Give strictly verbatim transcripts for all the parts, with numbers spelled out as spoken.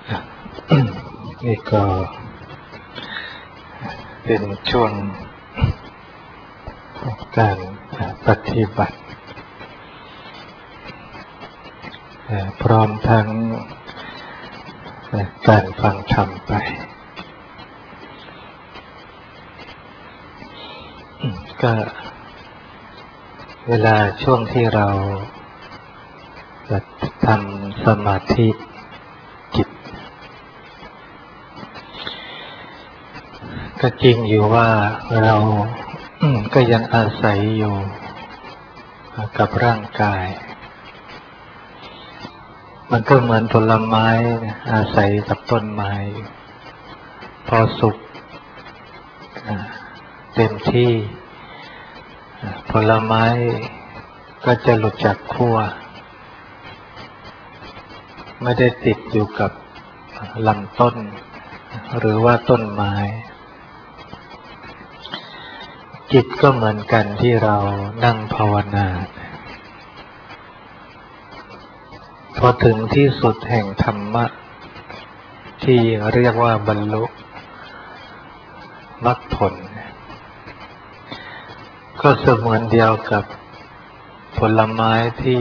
นี่ก็เป็นช่วงการปฏิบัติพร้อมทั้งการฟังธรรมไปก็เวลาช่วงที่เราจะทำสมาธิจิตก็จริงอยู่ว่าเราก็ยังอาศัยอยู่กับร่างกายมันก็เหมือนผลไม้อาศัยกับต้นไม้พอสุกเต็มที่ผลไม้ก็จะหลุดจากขั้วไม่ได้ติดอยู่กับลำต้นหรือว่าต้นไม้จิตก็เหมือนกันที่เรานั่งภาวนาพอถึงที่สุดแห่งธรรมะที่เรียกว่าบรรลุมรรคผลก็เสมือนเดียวกับผลไม้ที่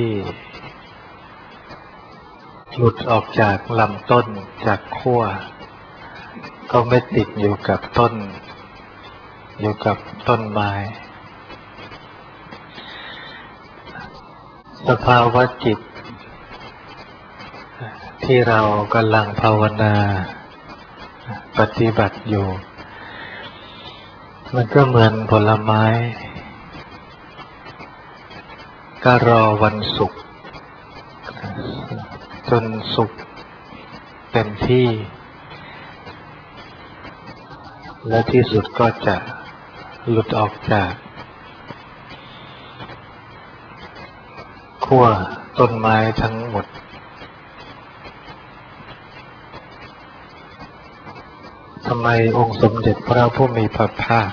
หลุดออกจากลำต้นจากขั้วก็ไม่ติดอยู่กับต้นอยู่กับต้นไม้สภาวะจิตที่เรากำลังภาวนาปฏิบัติอยู่มันก็เหมือนผลไม้ก็รอวันสุกจนสุกเต็มที่และที่สุดก็จะหลุดออกจากขั้วต้นไม้ทั้งหมดทำไมองค์สมเด็จพระผู้มีพระภาค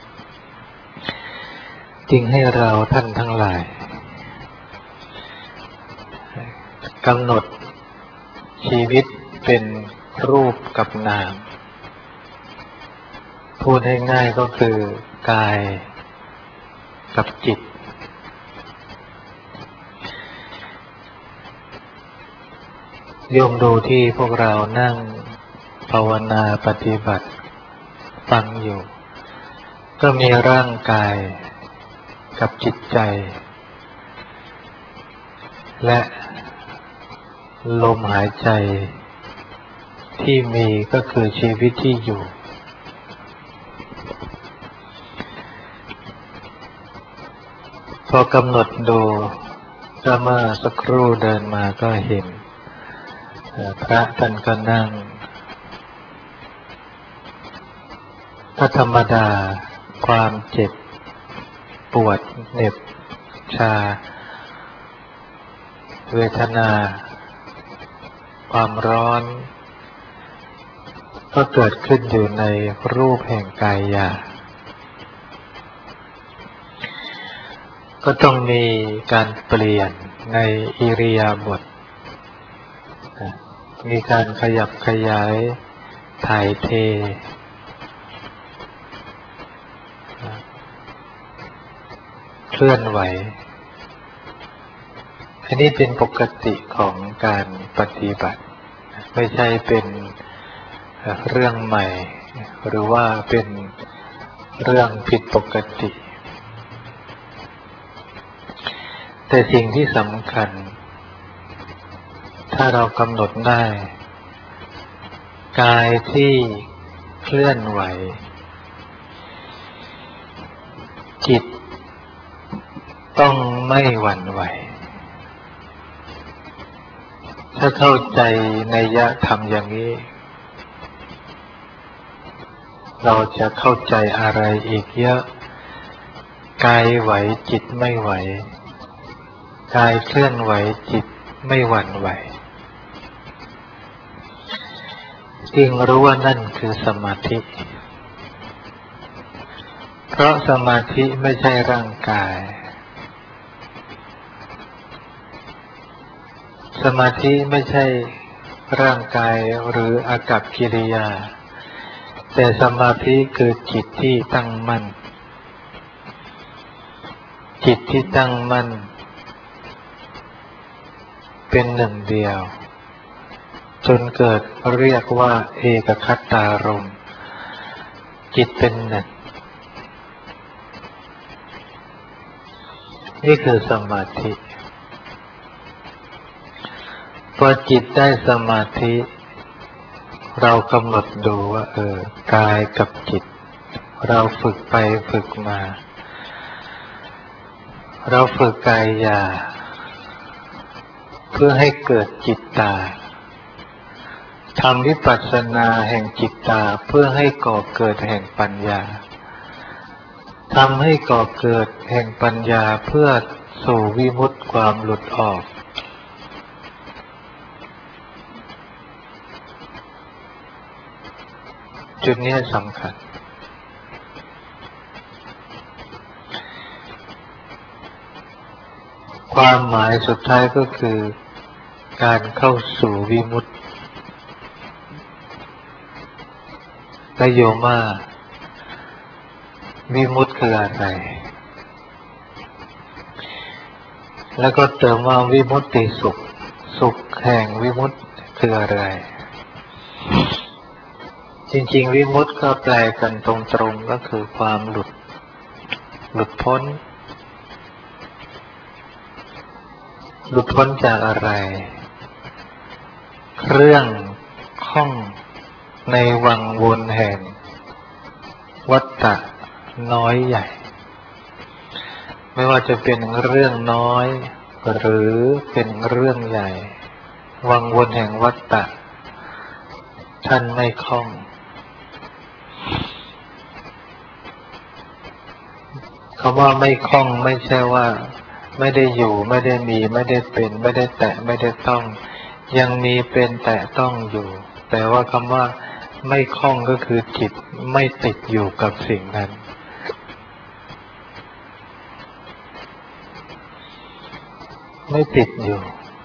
จึงให้เราท่านทั้งหลายกำหนดชีวิตเป็นรูปกับนามพูดให้ง่ายก็คือกายกับจิตโยมดูที่พวกเรานั่งภาวนาปฏิบัติฟังอยู่ก็มีร่างกายกับจิตใจและลมหายใจที่มีก็คือชีวิตที่อยู่พอกำหนดดูก็เมื่อสักครู่เดินมาก็เห็นพระท่านก็นั่งถ้าธรรมดาความเจ็บปวดเหน็บชาเวทนาความร้อนก็เกิดขึ้นอยู่ในรูปแห่งกายหยาบก็ต้องมีการเปลี่ยนในอิริยาบถมีการขยับขยายถ่ายเทเคลื่อนไหวอันนี้เป็นปกติของการปฏิบัติไม่ใช่เป็นเรื่องใหม่หรือว่าเป็นเรื่องผิดปกติแต่สิ่งที่สำคัญถ้าเรากำหนดได้กายที่เคลื่อนไหวจิตต้องไม่หวั่นไหวถ้าเข้าใจนัยยะธรรมอย่างนี้เราจะเข้าใจอะไรอีกเยอะกายไหวจิตไม่ไหวกายเคลื่อนไหวจิตไม่หวั่นไหวจึงรู้ว่านั่นคือสมาธิเพราะสมาธิไม่ใช่ร่างกาย สมาธิไม่ใช่ร่างกายหรืออากัปกิริยาแต่สมาธิคือจิตที่ตั้งมั่นจิตที่ตั้งมั่นเป็นหนึ่งเดียวจนเกิดเรียกว่าเอกคตารมณ์จิตเป็นหนึ่งนี่คือสมาธิพอจิตได้สมาธิเรากำหนดดูว่าเออกายกับจิตเราฝึกไปฝึกมาเราฝึกกายหยาบเพื่อให้เกิดจิตตาทำวิปัสสนาแห่งจิตตาเพื่อให้ก่อเกิดแห่งปัญญาทำให้ก่อเกิดแห่งปัญญาเพื่อสู่วิมุตติความหลุดออกจุดนี้สำคัญความหมายสุดท้ายก็คือการเข้าสู่วิมุตติและโยมว่าวิมุตติคืออะไรแล้วก็เติมว่าวิมุตติสุขสุขแห่งวิมุตติคืออะไรจริงๆวิมุตติก็แปลกันตรงๆก็คือความหลุดหลุดพ้นหลุดพ้นจากอะไรเครื่องข้องในวังวนแห่งวัฏฏะน้อยใหญ่ไม่ว่าจะเป็นเรื่องน้อยหรือเป็นเรื่องใหญ่วังวนแห่งวัฏฏะท่านไม่คล่องคำว่าไม่คล่องไม่ใช่ว่าไม่ได้อยู่ไม่ได้มีไม่ได้เป็นไม่ได้แตะไม่ได้ต้องยังมีเป็นแตะต้องอยู่แต่ว่าคำว่าไม่คล่องก็คือจิตไม่ติดอยู่กับสิ่งนั้นไม่ติดอยู่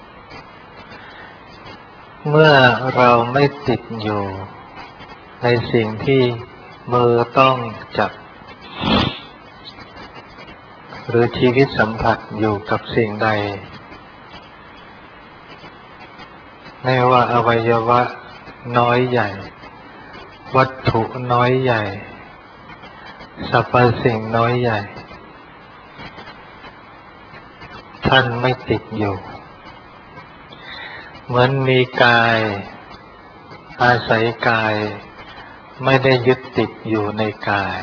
เมื่อเราไม่ติดอยู่ในสิ่งที่มือต้องจับหรือชีวิตสัมผัสอยู่กับสิ่งใดไม่ว่าอวัยวะน้อยใหญ่วัตถุน้อยใหญ่สรรพสิ่งน้อยใหญ่ท่านไม่ติดอยู่เหมือนมีกายอาศัยกายไม่ได้ยึดติดอยู่ในกาย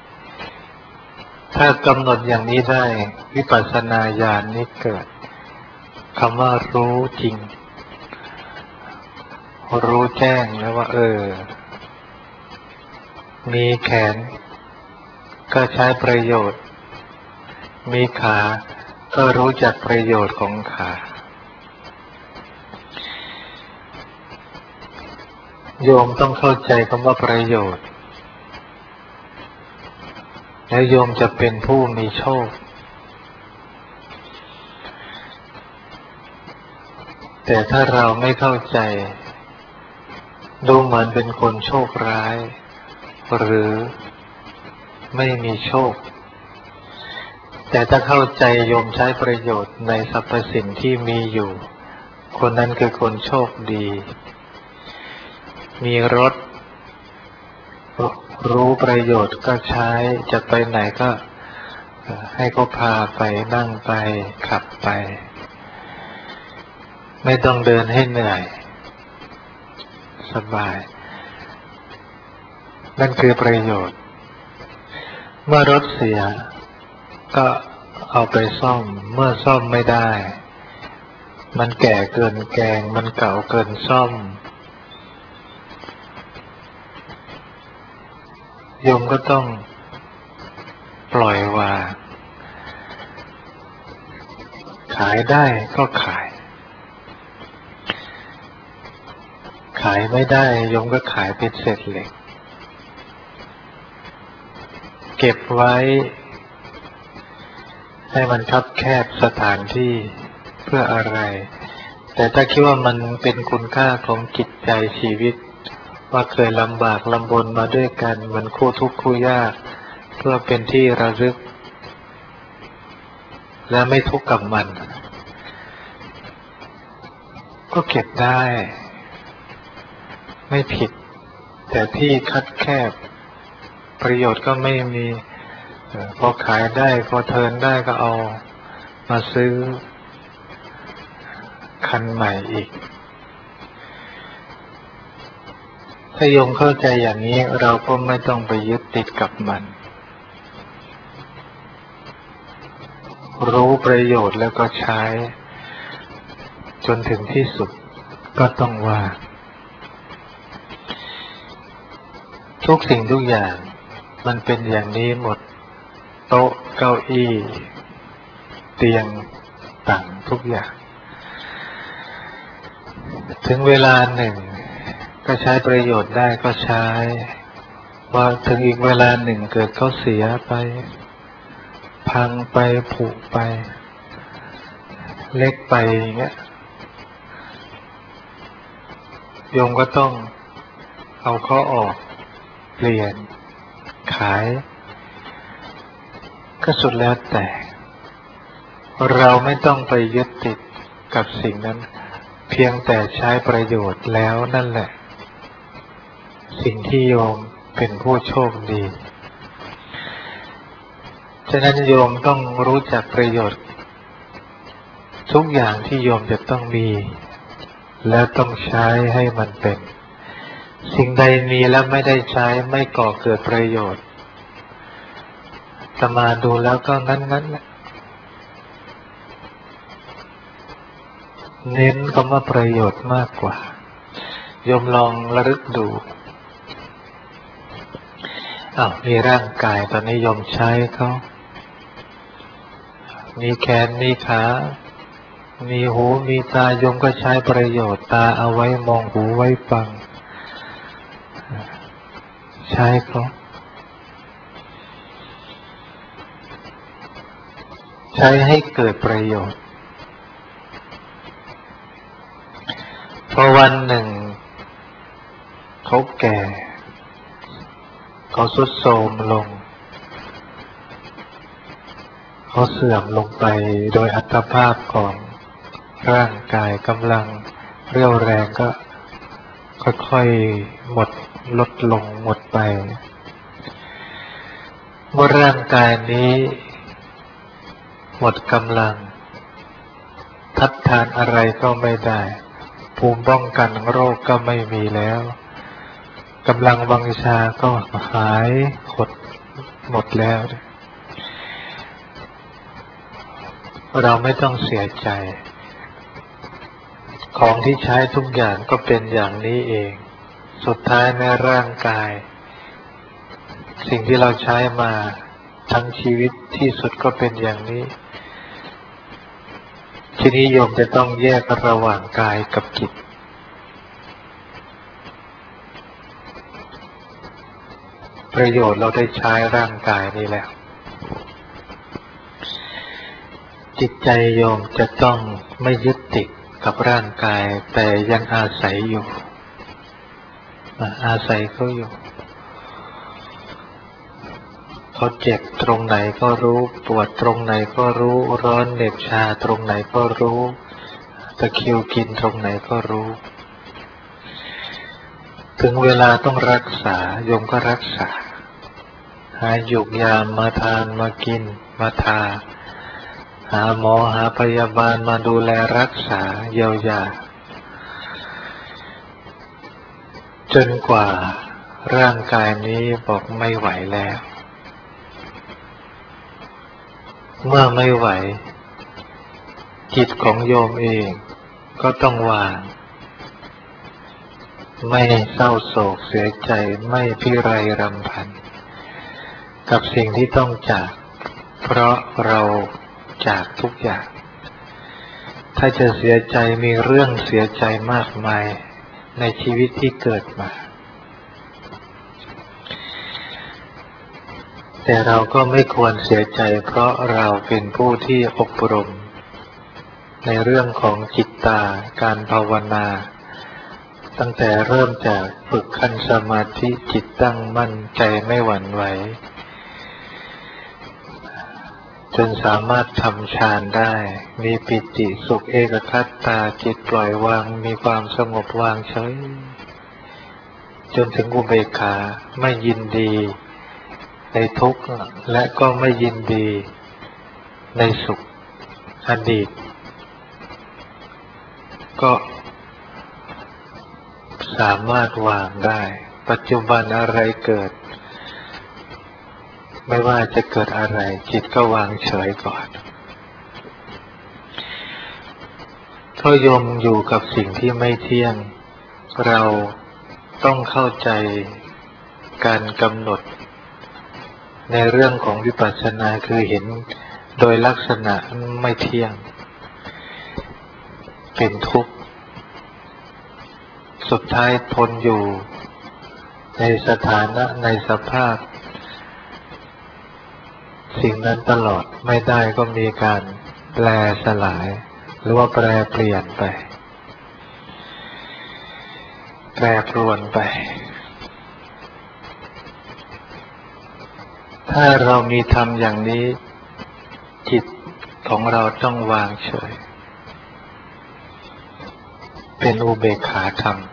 ถ้ากำหนดอย่างนี้ได้วิปัสสนาญาณนี้เกิดคำว่ารู้จริงรู้แจ้งแล้วว่าเออมีแขนก็ใช้ประโยชน์มีขาก็รู้จักประโยชน์ของขาโยมต้องเข้าใจคำว่าประโยชน์แล้วโยมจะเป็นผู้มีโชคแต่ถ้าเราไม่เข้าใจดูเหมือนเป็นคนโชคร้ายหรือไม่มีโชคแต่ถ้าเข้าใจโยมใช้ประโยชน์ในสรรพสิ่งที่มีอยู่คนนั้นคือคนโชคดีมีรถรู้ประโยชน์ก็ใช้จะไปไหนก็ให้เขาพาไปนั่งไปขับไปไม่ต้องเดินให้เหนื่อยสบายนั่นคือประโยชน์เมื่อรถเสียก็เอาไปซ่อมเมื่อซ่อมไม่ได้มันแก่เกินแกงมันเก่าเกินซ่อมโยมก็ต้องปล่อยวางขายได้ก็ขายขายไม่ได้โยมก็ขายเป็นเศษเหล็กเก็บไว้ให้มันคับแคบสถานที่เพื่ออะไรแต่ถ้าคิดว่ามันเป็นคุณค่าของจิตใจชีวิตว่าเคยลำบากลำบนมาด้วยกันมันคู่ทุกข์คู่ยากเพื่อเป็นที่ระลึกและไม่ทุกข์กับมันก็เก็บได้ไม่ผิดแต่ที่คับแคบประโยชน์ก็ไม่มีพอขายได้พอเทิร์นได้ก็เอามาซื้อคันใหม่อีกถ้าโยมเข้าใจอย่างนี้เราก็ไม่ต้องไปยึดติดกับมันรู้ประโยชน์แล้วก็ใช้จนถึงที่สุดก็ต้องว่าทุกสิ่งทุกอย่างมันเป็นอย่างนี้หมดโต๊ะเก้าอี้เตียงต่างทุกอย่างถึงเวลาหนึ่งก็ใช้ประโยชน์ได้ก็ใช้ว่าถึงอีกเวลาหนึ่งเกิดเขาเสียไปพังไปผุไปเล็กไปอย่างเงี้ยโยมก็ต้องเอาเขาออกเปลี่ยนขายก็สุดแล้วแต่เราไม่ต้องไปยึดติดกับสิ่งนั้นเพียงแต่ใช้ประโยชน์แล้วนั่นแหละสิ่งที่โยมเป็นผู้โชคดีฉะนั้นโยมต้องรู้จักประโยชน์ทุกอย่างที่โยมจะต้องมีและต้องใช้ให้มันเป็นสิ่งใดมีแล้วไม่ได้ใช้ไม่ก่อเกิดประโยชน์อาตมาดูแล้วก็งั้นๆแหละเน้นคำว่าประโยชน์มากกว่าโยมลองระลึกดูอ้าวมีร่างกายตอนนี้โยมใช้เขามีแขนมีขามีหูมีตาโยมก็ใช้ประโยชน์ตาเอาไว้มองหูไว้ฟังใช้เขาใช้ให้เกิดประโยชน์พอวันหนึ่งเขาแก่เขาทรุดโทรมลงเขาเสื่อมลงไปโดยอัตภาพของร่างกายกำลังเรี่ยวแรงก็ค่อยๆหมดลดลงหมดไปเมื่อร่างกายนี้หมดกำลังทัดทานอะไรก็ไม่ได้ภูมิป้องกันโรคก็ไม่มีแล้วกำลังวังชาก็หายหดหมดแล้วเราไม่ต้องเสียใจของที่ใช้ทุกอย่างก็เป็นอย่างนี้เองสุดท้ายในร่างกายสิ่งที่เราใช้มาทั้งชีวิตที่สุดก็เป็นอย่างนี้ทีนี้โยมจะต้องแยกระหว่างกายกับจิตประโยชน์เราได้ใช้ร่างกายนี่แล้วจิตใจโยมจะต้องไม่ยึดติดกับร่างกายแต่ยังอาศัยอยู่อาศัยเขาอยู่เขาเจ็บตรงไหนก็รู้ปวดตรงไหนก็รู้ร้อนเหน็บชาตรงไหนก็รู้ตะคริวกินตรงไหนก็รู้ถึงเวลาต้องรักษาโยมก็รักษาหาหยุกยามาทานมากินมาทาหาหมอหาพยาบาลมาดูแลรักษาเยียวยาจนกว่าร่างกายนี้บอกไม่ไหวแล้วเมื่อไม่ไหวจิตของโยมเองก็ต้องวางไม่เศร้าโศกเสียใจไม่พิไรรำพันกับสิ่งที่ต้องจากเพราะเราจากทุกอย่างถ้าจะเสียใจมีเรื่องเสียใจมากมายในชีวิตที่เกิดมาแต่เราก็ไม่ควรเสียใจเพราะเราเป็นผู้ที่อบรมในเรื่องของจิตตาการภาวนาตั้งแต่เริ่มจากฝึกขั้นสมาธิจิตตั้งมั่นใจไม่หวั่นไหวจนสามารถทำฌานได้มีปิติสุขเอกคตาจิตปล่อยวางมีความสงบวางเฉยจนถึงอุเบกขาไม่ยินดีในทุกข์และก็ไม่ยินดีในสุขอดีตก็สามารถวางได้ปัจจุบันอะไรเกิดไม่ว่าจะเกิดอะไรจิตก็วางเฉยก่อนถ้าโยมอยู่กับสิ่งที่ไม่เที่ยงเราต้องเข้าใจการกำหนดในเรื่องของวิปัสสนาคือเห็นโดยลักษณะไม่เที่ยงเป็นทุกข์สุดท้ายทนอยู่ในสถานะในสภาพสิ่งนั้นตลอดไม่ได้ก็มีการแปลสลายหรือว่าแปรเปลี่ยนไปแปรปรวนไปถ้าเรามีธรรมอย่างนี้จิตของเราต้องวางเฉยเป็นอุเบกขาธรรม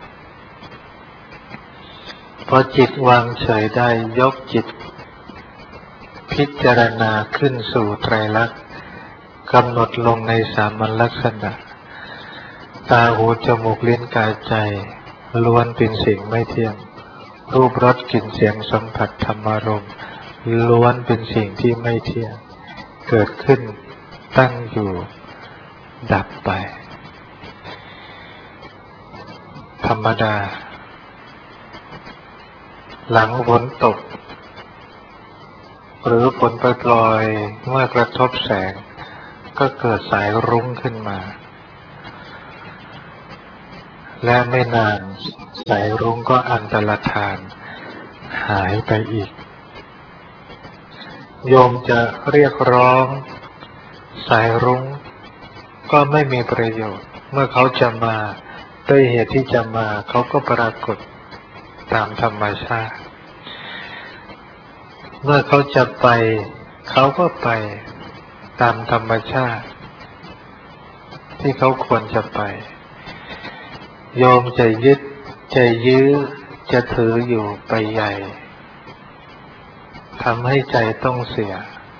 พอจิตวางเฉยได้ยกจิตพิจารณาขึ้นสู่ไตรลักษณ์กำหนดลงในสามัญลักษณะตาหูจมูกลิ้นกายใจล้วนเป็นสิ่งไม่เที่ยงรูปรสกลิ่นเสียงสัมผัสธรรมารมณ์ล้วนเป็นสิ่งที่ไม่เที่ยงเกิดขึ้นตั้งอยู่ดับไปธรรมดาหลังฝนตกหรือฝนปรอยๆเมื่อกระทบแสงก็เกิดสายรุ้งขึ้นมาและไม่นานสายรุ้งก็อันตรธานหายไปอีกโยมจะเรียกร้องสายรุ้งก็ไม่มีประโยชน์เมื่อเขาจะมาด้วยเหตุที่จะมาเขาก็ปรากฏตามธรรมชาติเมื่อเขาจะไปเขาก็ไปตามธรรมชาติที่เขาควรจะไปโยมจะยึดจะยื้อจะถืออยู่ไปใหญ่ทำให้ใจต้องเสีย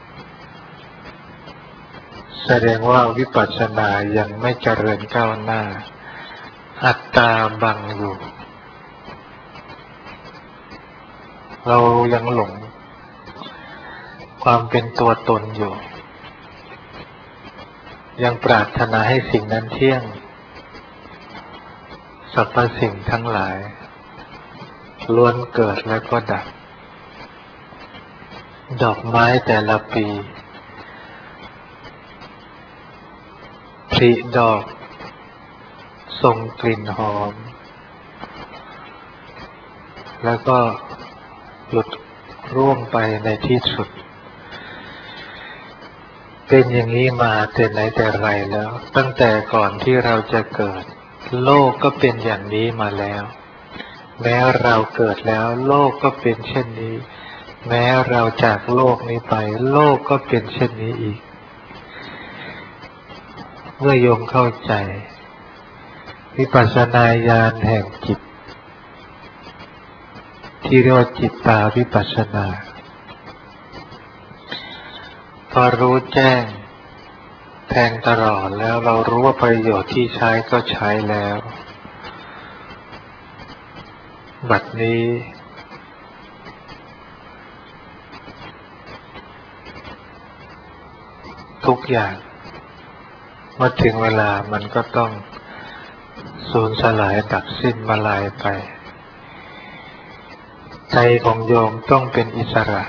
แสดงว่าวิปัสสนายังไม่เจริญก้าวหน้าอัตตาบังอยู่เรายังหลงความเป็นตัวตนอยู่ยังปรารถนาให้สิ่งนั้นเที่ยงสรรพสิ่งทั้งหลายล้วนเกิดและก็ดับดอกไม้แต่ละปีผลิดอกส่งกลิ่นหอมแล้วก็หลุดร่วงไปในที่สุดเป็นอย่างนี้มาแต่ไหนแต่ไรแล้วตั้งแต่ก่อนที่เราจะเกิดโลกก็เป็นอย่างนี้มาแล้วแม้เราเกิดแล้วโลกก็เป็นเช่นนี้แม้เราจากโลกนี้ไปโลกก็เป็นเช่นนี้อีกเมื่อโยมเข้าใจวิปัสสนาญาณแห่งจิตที่เรียกว่าจิตตาวิปัสสนาพอรู้แจ้งแทงตลอดแล้วเรารู้ว่าประโยชน์ที่ใช้ก็ใช้แล้วบัดนี้ทุกอย่างเมื่อถึงเวลามันก็ต้องสูญสลายดับสิ้นมาลายไปใจของโยมต้องเป็นอิสระ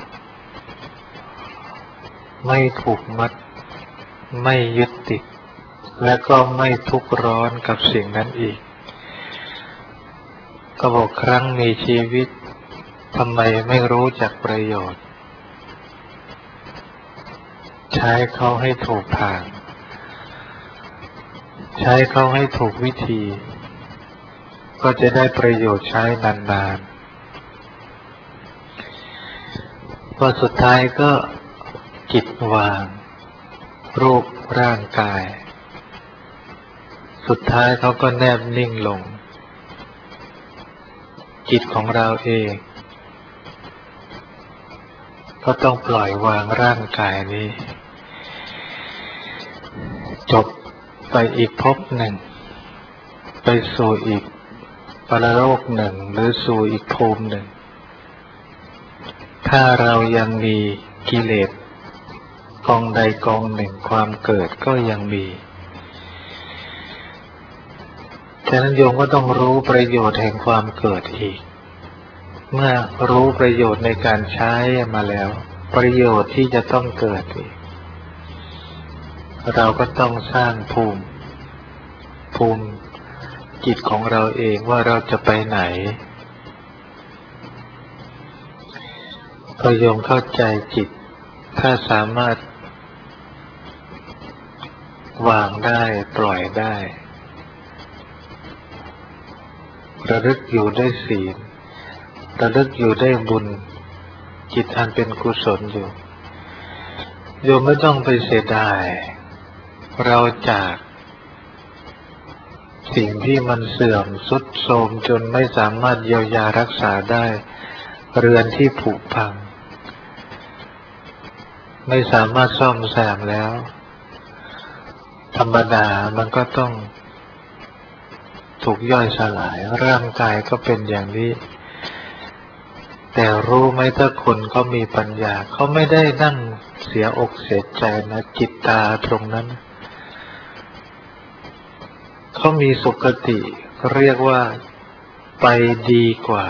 ไม่ผูกมัดไม่ยึดติดและก็ไม่ทุกข์ร้อนกับสิ่งนั้นอีกก็บอกครั้งมีชีวิตทำไมไม่รู้จักประโยชน์ใช้เขาให้ถูกทางใช้เขาให้ถูกวิธีก็จะได้ประโยชน์ใช้นานๆพอสุดท้ายก็จิตวางรูปร่างกายสุดท้ายเขาก็แนบนิ่งลงจิตของเราเองก็ต้องปล่อยวางร่างกายนี้จบไปอีกภพหนึ่งไปสู่อีกปรโลกหนึ่งหรือสู่อีกภูมิหนึ่งถ้าเรายังมีกิเลสกองใดกองหนึ่งความเกิดก็ยังมีฉะนั้นโยมก็ต้องรู้ประโยชน์แห่งความเกิดอีกเมื่อรู้ประโยชน์ในการใช้มาแล้วประโยชน์ที่จะต้องเกิดอีกเราก็ต้องสร้างภูมิภูมิจิตของเราเองว่าเราจะไปไหนพอโยมเข้าใจจิตถ้าสามารถวางได้ปล่อยได้ระลึกอยู่ด้วยศีลระลึกอยู่ด้วยบุญจิตอันเป็นกุศลอยู่โยมไม่ต้องไปเสียดายเราจากสิ่งที่มันเสื่อมทรุดโทรมจนไม่สามารถเยียวยารักษาได้เรือนที่ผุพังไม่สามารถซ่อมแซมแล้วธรรมดามันก็ต้องถูกย่อยสลายร่างกายก็เป็นอย่างนี้แต่รู้ไหมถ้าคนเขามีปัญญาเขาไม่ได้นั่งเสียอกเสียใจนะจิตตาตรงนั้นเขามีสุคติเรียกว่าไปดีกว่า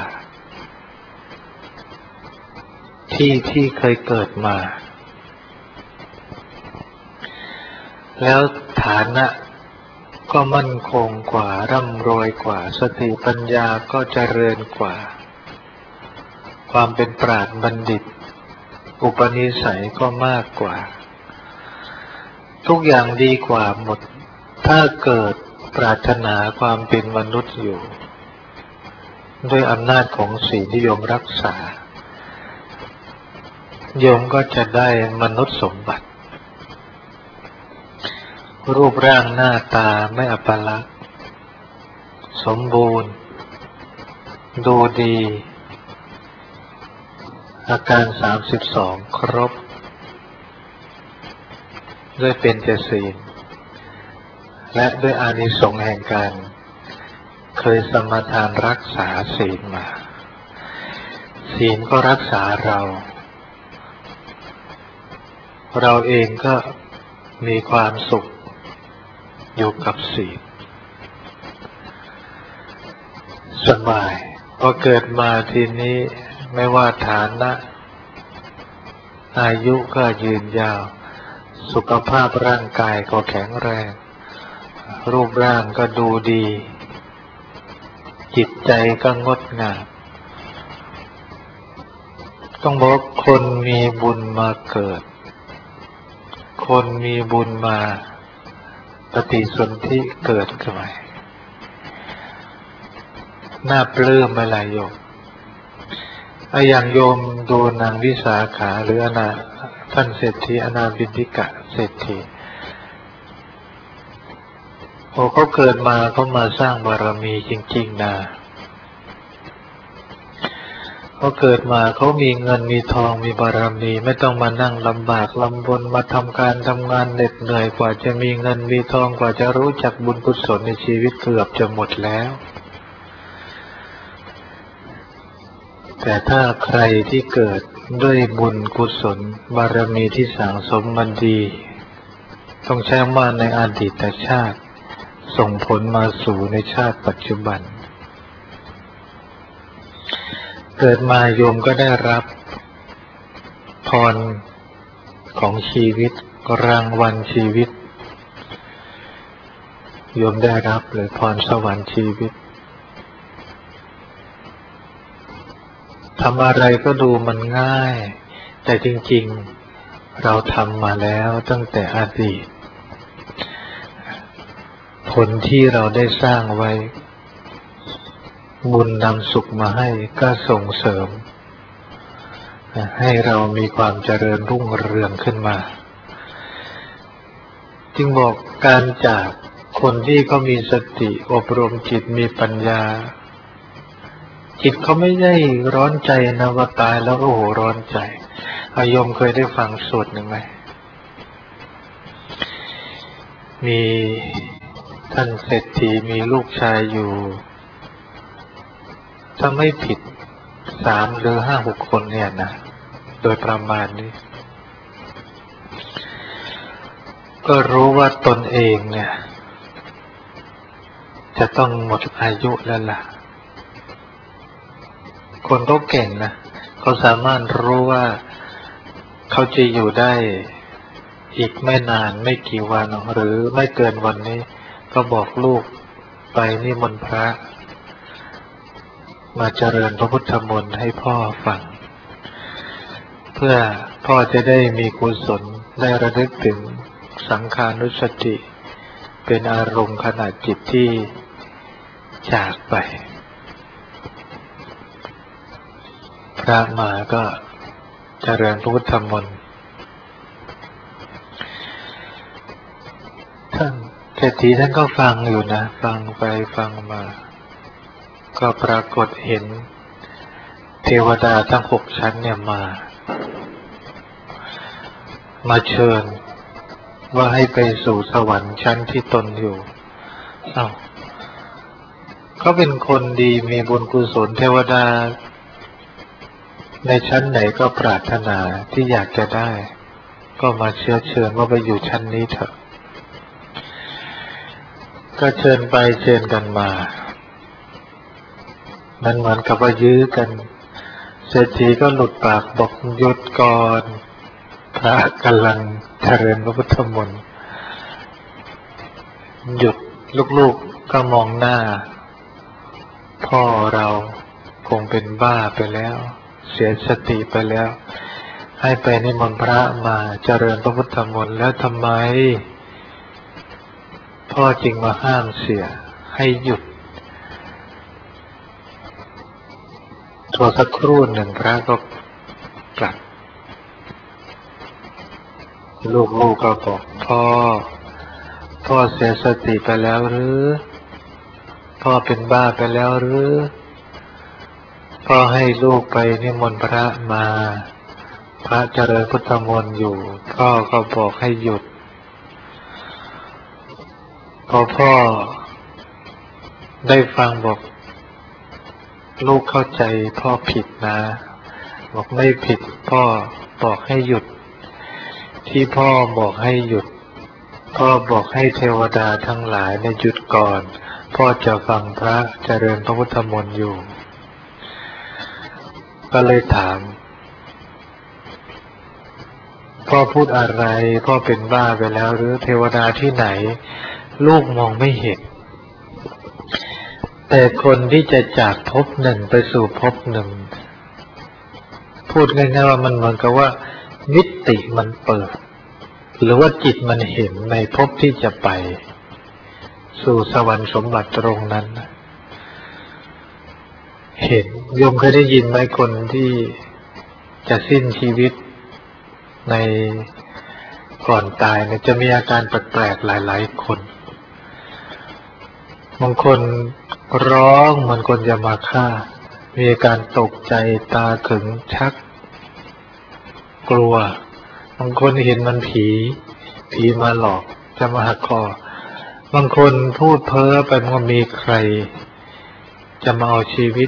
ที่ที่เคยเกิดมาแล้วฐานะก็มั่นคงกว่าร่ำรวยกว่าสติปัญญาก็เจริญกว่าความเป็นปราชญ์บัณฑิตอุปนิสัยก็มากกว่าทุกอย่างดีกว่าหมดถ้าเกิดปรารถนาความเป็นมนุษย์อยู่ด้วยอำนาจของศีลที่โยมรักษาโยมก็จะได้มนุษย์สมบัติรูปร่างหน้าตาไม่อัปลักษณ์สมบูรณ์ดูดีอาการสามสิบสองครบด้วยเบญจศีลและด้วยอานิสงส์แห่งการเคยสมาทานรักษาศีลมาศีลก็รักษาเราเราเองก็มีความสุขอยู่กับศีลสบายพอเกิดมาทีนี้ไม่ว่าฐานะอายุก็ยืนยาวสุขภาพร่างกายก็แข็งแรงรูปร่างก็ดูดีจิตใจก็งดงามต้องบอกคนมีบุญมาเกิดคนมีบุญมาปฏิสนธิเกิดขึ้นมาน่าปลื้มอะไรโยมไอ้อย่างโยมดูนางวิสาขาหรืออนาท่านเศรษฐีอนาบิณฑิกะเศรษฐีโอ้เขาเกิดมาเขามาสร้างบารมีจริงๆนะเขาเกิดมาเขามีเงินมีทองมีบารมีไม่ต้องมานั่งลำบากลำบนมาทำการทำงานเหน็ดเหนื่อยกว่าจะมีเงินมีทองกว่าจะรู้จักบุญกุศลในชีวิตเกือบจะหมดแล้วแต่ถ้าใครที่เกิดด้วยบุญกุศลบารมีที่สั่งสมมันดีต้องใช้มาในอดีตชาติส่งผลมาสู่ในชาติปัจจุบันเกิดมาโยมก็ได้รับพรของชีวิตรางวัลชีวิตโยมได้รับเลยพรสวรรค์ชีวิตทำอะไรก็ดูมันง่ายแต่จริงๆเราทำมาแล้วตั้งแต่อดีตพผลที่เราได้สร้างไว้บุญนำสุขมาให้ก็ส่งเสริมให้เรามีความเจริญรุ่งเรืองขึ้นมาจึงบอกการจากคนที่เขามีสติอบรมจิตมีปัญญาจิตเขาไม่ได้ร้อนใจนะว่าตายแล้วโอ้โหร้อนใจอาโยมเคยได้ฟังสวดหนึ่งไหมมีท่านเศรษฐีมีลูกชายอยู่ถ้าไม่ผิดสามหรือห้าหกคนเนี่ยนะโดยประมาณนี้ก็รู้ว่าตนเองเนี่ยจะต้องหมดอายุแล้วล่ะคนเขาเก่งนะเขาสามารถรู้ว่าเขาจะอยู่ได้อีกไม่นานไม่กี่วันหรือไม่เกินวันนี้ก็บอกลูกไปนิมนต์พระมาเจริญพระพุทธมนต์ให้พ่อฟังเพื่อพ่อจะได้มีกุศลได้ระลึกถึงสังขานุสติเป็นอารมณ์ขณะจิตที่จากไปพระมาก็เจริญพระพุทธมนต์ท่านเศรษฐีท่านก็ฟังอยู่นะฟังไปฟังมาก็ปรากฏเห็นเทวดาทั้งหกชั้นเนี่ยมามาเชิญว่าให้ไปสู่สวรรค์ชั้นที่ตนอยู่อ้าวเขาเป็นคนดีมีบุญกุศลเทวดาในชั้นไหนก็ปรารถนาที่อยากจะได้ก็มาเชื้อเชิญว่าไปอยู่ชั้นนี้เถอะก็เชิญไปเชิญกันมามันเหมือนกับว่ายื้อกันเศรษฐีก็หลุดปากบอกหยุดก่อนพระกำลังเจริญพระพุทธมนต์หยุดลูกๆก็มองหน้าพ่อเราคงเป็นบ้าไปแล้วเสียสติไปแล้วให้ไปนิมนต์พระมาเจริญพระพุทธมนต์แล้วทำไมพ่อจึงมาห้ามเสียให้หยุดตัวสักครู่หนึ่งพระก็กลับลูกๆก็บอกพ่อพ่อเสียสติไปแล้วหรือพ่อเป็นบ้าไปแล้วหรือพ่อให้ลูกไปนิมนต์พระมาพระเจริญพุทธมนต์อยู่พ่อก็บอกให้หยุดพอพ่อได้ฟังบอกลูกเข้าใจพ่อผิดนะบอกไม่ผิดพ่อบอกให้หยุดที่พ่อบอกให้หยุดพ่อบอกให้เทวดาทั้งหลายในหยุดก่อนพ่อจะฟังพระเจริญพระพุทธมนต์อยู่ก็เลยถามพ่อพูดอะไรพ่อเป็นบ้าไปแล้วหรือเทวดาที่ไหนลูกมองไม่เห็นแต่คนที่จะจากภพหนึ่งไปสู่ภพหนึ่งพูดง่ายๆว่ามันเหมือนกับว่ามิติมันเปิดหรือว่าจิตมันเห็นในภพที่จะไปสู่สวรรค์สมบัติตรงนั้นเห็นโยมเคยได้ยินไหมคนที่จะสิ้นชีวิตในก่อนตายเนี่ยจะมีอาการแปลกๆหลายๆคนบางคนร้องเหมือนคนจะมาฆ่ามีอาการตกใจตาขึงชักกลัวบางคนเห็นมันผีผีมาหลอกจะมาหักคอบางคนพูดเพ้อไปว่ามีใครจะมาเอาชีวิต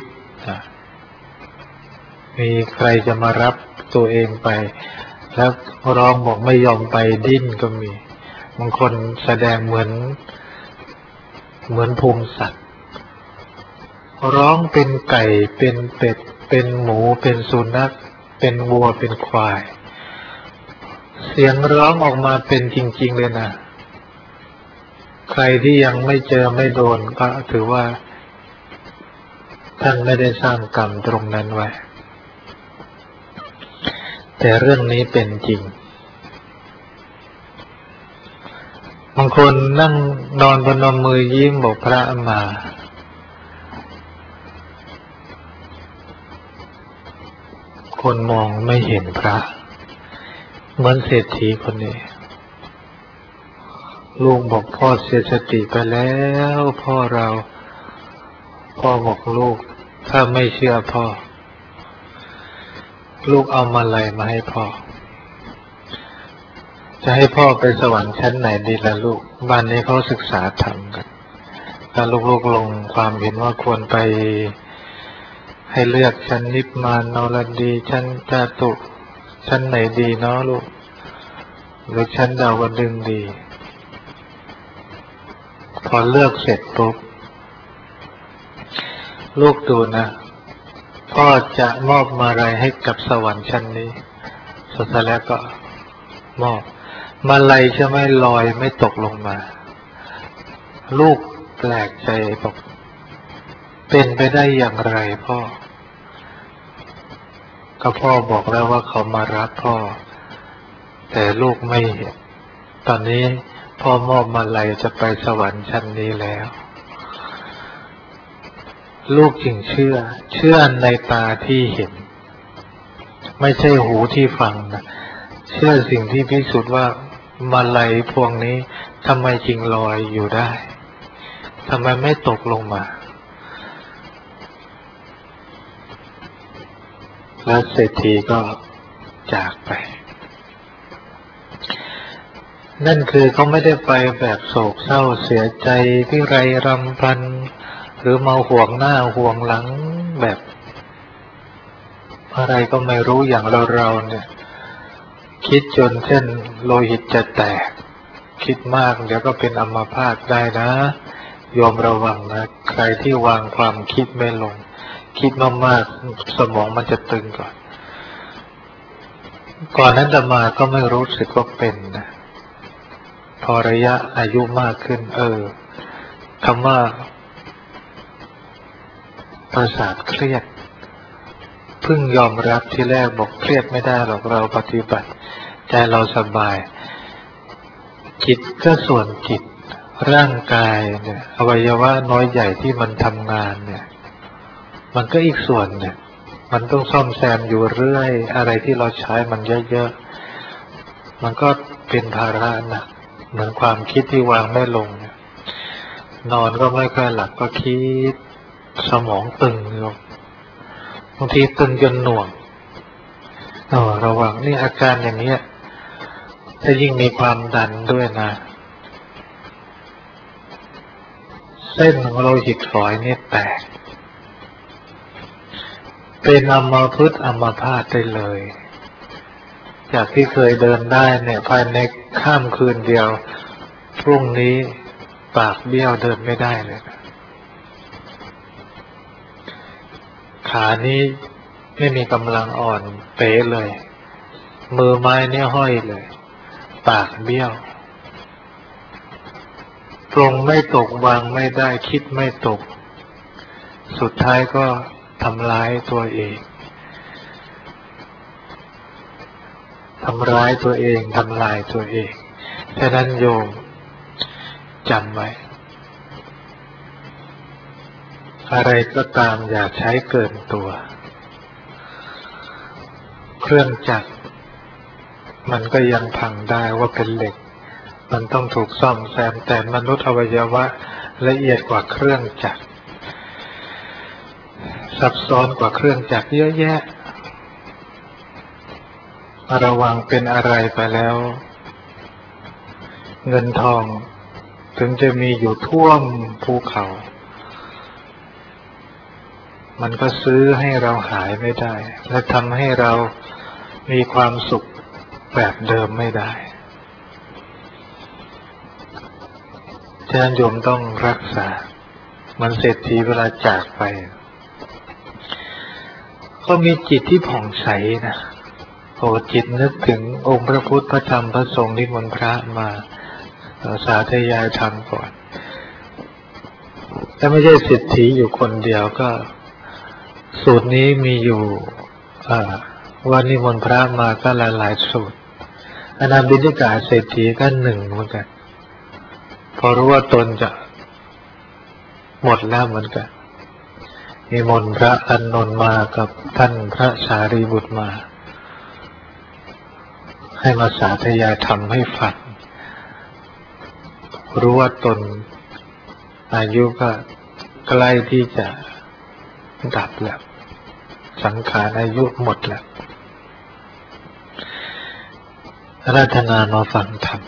มีใครจะมารับตัวเองไปแล้วร้องบอกไม่ยอมไปดิ้นก็มีบางคนแสดงเหมือนเหมือนภูมิสัตว์ร้องเป็นไก่เป็นเป็ดเป็นหมูเป็นสุนัขเป็นวัวเป็นควายเสียงร้องออกมาเป็นจริงๆเลยนะใครที่ยังไม่เจอไม่โดนก็ถือว่าท่านไม่ได้สร้างกรรมตรงนั้นไว้แต่เรื่องนี้เป็นจริงบางคนนั่งนอนบนนมมือยิ้มบอกพระมาคนมองไม่เห็นพระเหมือนเศรษฐีคนนี้ลูกบอกพ่อเสียสติไปแล้วพ่อเราพ่อบอกลูกถ้าไม่เชื่อพ่อลูกเอามาลัยมาให้พ่อจะให้พ่อไปสวรรค์ชั้นไหนดีล่ะลูกบ้านนี้เขาศึกษาธรรมกันถ้าลูกๆลงความเห็นว่าควรไปให้เลือกชั้นนิพพานนรดีชั้นจาตุชั้นไหนดีเนาะลูกหรือชั้นดาวดึงส์ดีพอเลือกเสร็จปุ๊บลูกดูนะพ่อจะมอบมาลัยให้กับสวรรค์ชั้นนี้สุดท้ายแล้วก็มอบมาลัยจะไม่ลอยไม่ตกลงมาลูกแปลกใจบอกเป็นไปได้อย่างไรพ่อก็พ่อบอกแล้วว่าเขามารับพ่อแต่ลูกไม่เห็นตอนนี้พ่อมอบมาลัยจะไปสวรรค์ชั้นนี้แล้วลูกจึงเชื่อเชื่อในตาที่เห็นไม่ใช่หูที่ฟังนะเชื่อสิ่งที่พิสูจน์ว่ามาลัยพวงนี้ทำไมจริงลอยอยู่ได้ทำไมไม่ตกลงมาแล้วเศรษฐีก็จากไปนั่นคือเขาไม่ได้ไปแบบโศกเศร้าเสียใจพิไรรำพันหรือมาห่วงหน้าห่วงหลังแบบอะไรก็ไม่รู้อย่างเราเราเนี่ยคิดจนเส้นโลหิตจะแตกคิดมากเดี๋ยวก็เป็นอัมพาตได้นะยอมระวังนะใครที่วางความคิดไม่ลงคิดมากๆสมองมันจะตึงก่อนก่อนนั้นอาตมาก็ไม่รู้สึกว่าเป็นนะพอระยะอายุมากขึ้นเออคำว่าประสาทเครียดเพิ่งยอมรับที่แรกบอกเครียดไม่ได้หรอกเราปฏิบัติใจเราสบายจิตก็ส่วนจิตร่างกายเนี่ยอวัยวะน้อยใหญ่ที่มันทำงานเนี่ยมันก็อีกส่วนเนี่ยมันต้องซ่อมแซมอยู่เรื่อยอะไรที่เราใช้มันเยอะๆมันก็เป็นภาระหนักเหมือนความคิดที่วางไม่ลงเนี่ยนอนก็ไม่ค่อยหลับก็คิดสมองตึงลงบางทีตึงจนหน่วงอ๋อระวังนี่อาการอย่างเนี้ยถ้ายิ่งมีความดันด้วยนะเส้นของโลหิตฝอยนี่แตกเป็นอัมพฤกษ์อัมพาตได้เลยจากที่เคยเดินได้เนี่ยภายในข้ามคืนเดียวพรุ่งนี้ปากเบี้ยวเดินไม่ได้เลยขานี้ไม่มีกำลังอ่อนเป๋เลยมือไม้เนี่ยห้อยเลยปากเบี้ยวปรงไม่ตกวางไม่ได้คิดไม่ตกสุดท้ายก็ทำร้ายตัวเองทำร้ายตัวเองทำลายตัวเองฉะนั้นโยมจำไว้อะไรก็ตามอย่าใช้เกินตัวเครื่องจักรมันก็ยังพังได้ว่าเป็นเหล็กมันต้องถูกซ่อมแซมแต่มนุษย์อวัยวะละเอียดกว่าเครื่องจักรซับซ้อนกว่าเครื่องจักรเยอะแยะระวังเป็นอะไรไปแล้วเงินทองถึงจะมีอยู่ท่วมภูเขามันก็ซื้อให้เราหายไม่ได้และทำให้เรามีความสุขแบบเดิมไม่ได้ฉะนั้นโยมต้องรักษามันเศรษฐีเวลาจากไปก็มีจิตที่ผ่องใสนะโอ้จิตนึกถึงองค์พระพุทธพระธรรมพระสงฆ์นิมนต์พระมาสาธยายธรรมก่อนแต่ไม่ใช่เศรษฐีอยู่คนเดียวก็สูตรนี้มีอยู่วันนิมนต์พระมาก็หลายๆสูตรอนาบิณฑิกาเศรษฐีก็หนึ่งเหมือนกันพอรู้ว่าตนจะหมดแล้วเหมือนกันนิมนต์พระอานนท์มากับท่านพระสารีบุตรมาให้มาสาธยายธรรมให้ฟังรู้ว่าตนอายุก็ใกล้ที่จะดับแล้วสังขารอายุหมดแล้วอาราธนามาฟังธรรม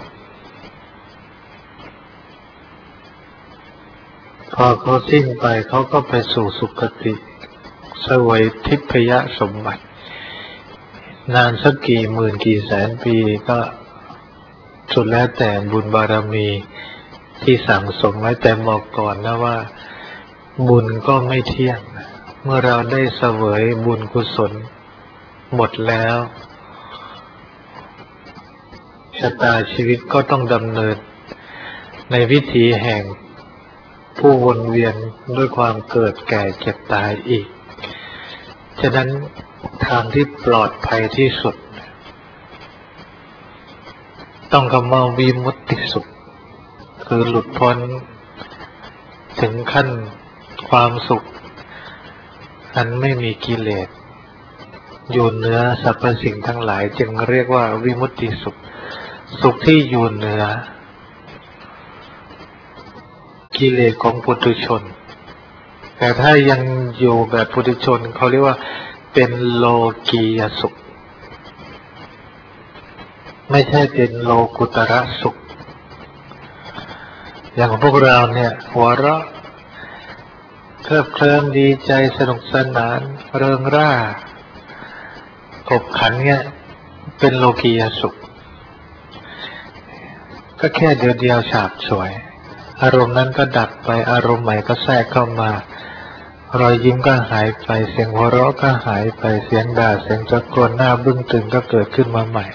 พอเขาสิ้นไปเขาก็ไปสู่สุคติเสวยทิพยสมบัตินานสักกี่หมื่นกี่แสนปีก็สุดแล้วแต่บุญบารมีที่สั่งสมไว้แต่บอกก่อนนะว่าบุญก็ไม่เที่ยงเมื่อเราได้เสวยบุญกุศลหมดแล้วชะตาชีวิตก็ต้องดำเนินในวิถีแห่งผู้วนเวียนด้วยความเกิดแก่เจ็บตายอีกฉะนั้นทางที่ปลอดภัยที่สุดต้องคำว่าวิมุตติสุขคือหลุดพ้นถึงขั้นความสุขอันไม่มีกิเลสอยู่เหนือสรรพสิ่งทั้งหลายจึงเรียกว่าวิมุตติสุขสุขที่อยู่เหนือกิเลสของปุถุชนแต่ถ้ายังอยู่แบบปุถุชนเขาเรียกว่าเป็นโลกียสุขไม่ใช่เป็นโลกุตระสุขอย่างพวกเราเนี่ยหัวเราะเพลิดเพลินดีใจสนุกสนานเริงร่าขบขันเนี่ยเป็นโลกียสุขก็แค่เดียวเดียวฉาบฉวยอารมณ์นั้นก็ดับไปอารมณ์ใหม่ก็แทรกเข้ามารอยยิ้มก็หายไปเสียงหัวเราะก็หายไปเสียงด่าเสียงตะโกนหน้าบึ้งตึงก็เกิดขึ้นมาใหม่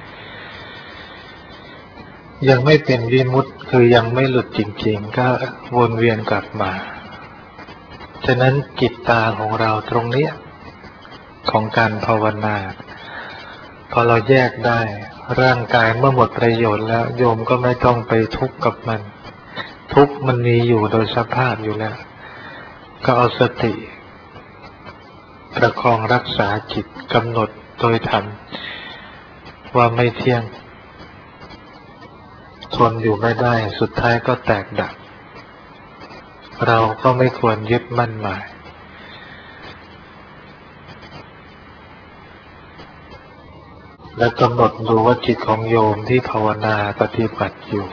ยังไม่เป็นวิมุตติคือยังไม่หลุดจริงๆก็วนเวียนกลับมาฉะนั้นจิตตาของเราตรงนี้ของการภาวนาพอเราแยกได้ร่างกายเมื่อหมดประโยชน์แล้วโยมก็ไม่ต้องไปทุกข์กับมันทุกข์มันมีอยู่โดยสภาพอยู่แล้วก็เอาสติประคองรักษาจิตกำหนดโดยธรรมว่าไม่เที่ยงทนอยู่ไม่ได้สุดท้ายก็แตกดับเราก็ไม่ควรยึดมั่นหมายและกำหนดดูว่าจิตของโยมที่ภาวนาปฏิบัติอยู่